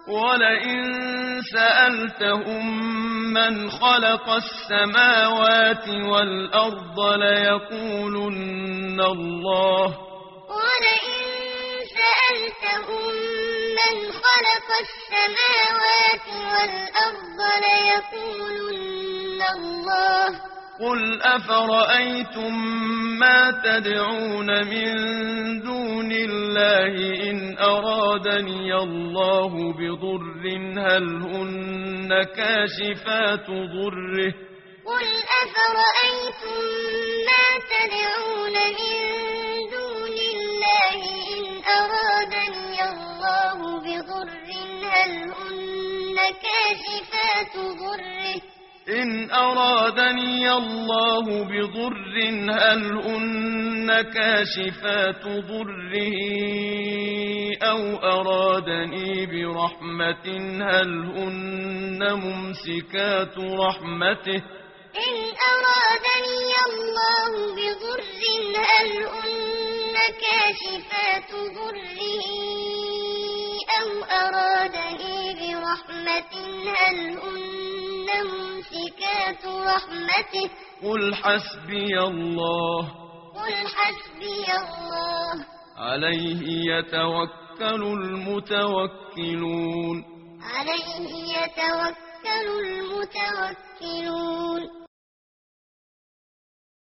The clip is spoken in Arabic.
ولئن سألتهم من خلق السماوات والأرض ليقولن الله ولئن سألتهم من خلق السماوات والأرض ليقولن الله قل أفرأيتم ما تدعون من دون الله إن أرادني الله بضر هل هن كاشفات ضره قل أفرأيتم ما تدعون من دون الله إن أرادني الله بضر هل هن كاشفات ضره إن أرادني الله بضر هل هن كاشفات ضره أو أرادني برحمة هل هن ممسكات رحمته إن أرادني الله بضر هل هن كاشفات ضره أو أرادني برحمة هل هن ممسكات رحمته قل حسبي الله عليه يتوكل المتوكلون عليه يتوكل المتوكلون